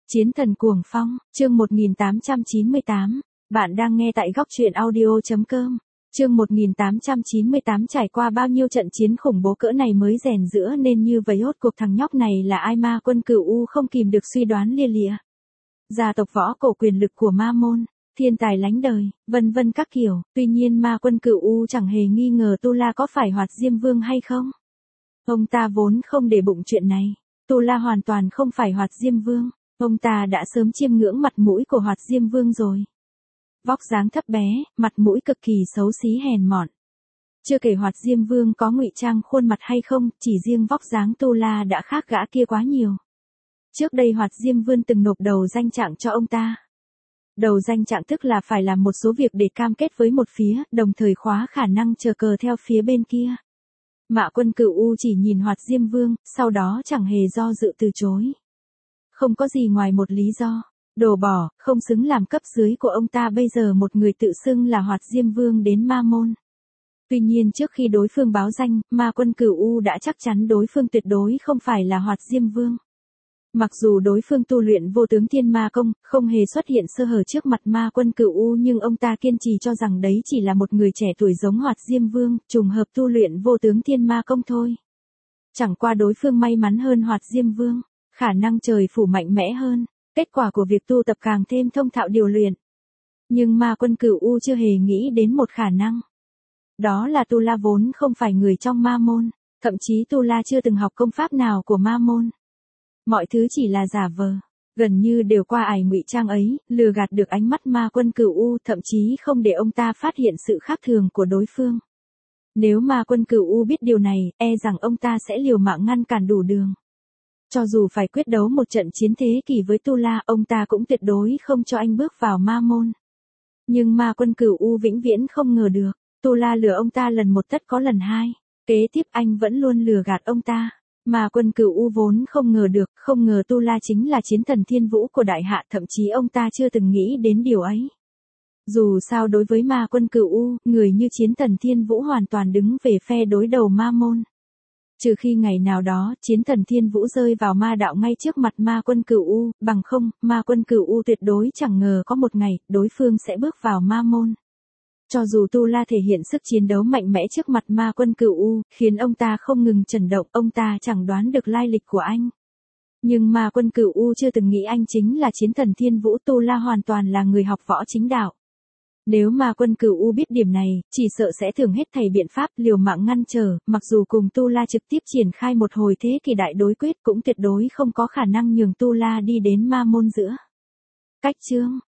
Chiến thần cuồng phong, chương 1898. Bạn đang nghe tại góc truyện audio.com. Chương 1898 trải qua bao nhiêu trận chiến khủng bố cỡ này mới rèn giữa nên như vậy hốt cuộc thằng nhóc này là ai Ma Quân Cửu U không kìm được suy đoán lia lịa. Gia tộc võ cổ quyền lực của Ma Môn, thiên tài lánh đời, vân vân các kiểu, tuy nhiên Ma Quân Cửu U chẳng hề nghi ngờ Tu La có phải Hoạt Diêm Vương hay không. Ông ta vốn không để bụng chuyện này, Tu La hoàn toàn không phải Hoạt Diêm Vương. Ông ta đã sớm chiêm ngưỡng mặt mũi của Hoạt Diêm Vương rồi. Vóc dáng thấp bé, mặt mũi cực kỳ xấu xí hèn mọn. Chưa kể Hoạt Diêm Vương có ngụy trang khuôn mặt hay không, chỉ riêng vóc dáng Tu La đã khác gã kia quá nhiều. Trước đây Hoạt Diêm Vương từng nộp đầu danh trạng cho ông ta. Đầu danh trạng tức là phải làm một số việc để cam kết với một phía, đồng thời khóa khả năng chờ cờ theo phía bên kia. Mạ Quân Cửu U chỉ nhìn Hoạt Diêm Vương, sau đó chẳng hề do dự từ chối. Không có gì ngoài một lý do, đồ bỏ, không xứng làm cấp dưới của ông ta bây giờ một người tự xưng là Hoạt Diêm Vương đến Ma Môn. Tuy nhiên trước khi đối phương báo danh, Ma Quân Cửu U đã chắc chắn đối phương tuyệt đối không phải là Hoạt Diêm Vương. Mặc dù đối phương tu luyện vô tướng thiên ma công, không hề xuất hiện sơ hở trước mặt Ma Quân Cửu U nhưng ông ta kiên trì cho rằng đấy chỉ là một người trẻ tuổi giống Hoạt Diêm Vương, trùng hợp tu luyện vô tướng thiên ma công thôi. Chẳng qua đối phương may mắn hơn Hoạt Diêm Vương. Khả năng trời phủ mạnh mẽ hơn, kết quả của việc tu tập càng thêm thông thạo điều luyện. Nhưng Ma Quân Cửu U chưa hề nghĩ đến một khả năng. Đó là Tu La vốn không phải người trong Ma Môn, thậm chí Tu La chưa từng học công pháp nào của Ma Môn. Mọi thứ chỉ là giả vờ, gần như đều qua ải ngụy trang ấy, lừa gạt được ánh mắt Ma Quân Cửu U, thậm chí không để ông ta phát hiện sự khác thường của đối phương. Nếu Ma Quân Cửu U biết điều này, e rằng ông ta sẽ liều mạng ngăn cản đủ đường. Cho dù phải quyết đấu một trận chiến thế kỷ với Tu La, ông ta cũng tuyệt đối không cho anh bước vào Ma Môn. Nhưng Ma Quân Cửu U vĩnh viễn không ngờ được, Tu La lừa ông ta lần một tất có lần hai, kế tiếp anh vẫn luôn lừa gạt ông ta. Ma Quân Cửu U vốn không ngờ được, không ngờ Tu La chính là chiến thần thiên vũ của đại hạ, thậm chí ông ta chưa từng nghĩ đến điều ấy. Dù sao đối với Ma Quân Cửu U, người như chiến thần thiên vũ hoàn toàn đứng về phe đối đầu Ma Môn. Trừ khi ngày nào đó, chiến thần thiên vũ rơi vào ma đạo ngay trước mặt Ma Quân Cửu U, bằng không, Ma Quân Cửu U tuyệt đối chẳng ngờ có một ngày, đối phương sẽ bước vào Ma Môn. Cho dù Tu La thể hiện sức chiến đấu mạnh mẽ trước mặt Ma Quân Cửu U, khiến ông ta không ngừng chấn động, ông ta chẳng đoán được lai lịch của anh. Nhưng Ma Quân Cửu U chưa từng nghĩ anh chính là chiến thần thiên vũ, Tu La hoàn toàn là người học võ chính đạo. Nếu Ma Quân Cửu U biết điểm này, chỉ sợ sẽ thường hết thảy biện pháp liều mạng ngăn trở, mặc dù cùng Tu La trực tiếp triển khai một hồi thế kỷ đại đối quyết cũng tuyệt đối không có khả năng nhường Tu La đi đến Ma Môn giữa. Cách chương,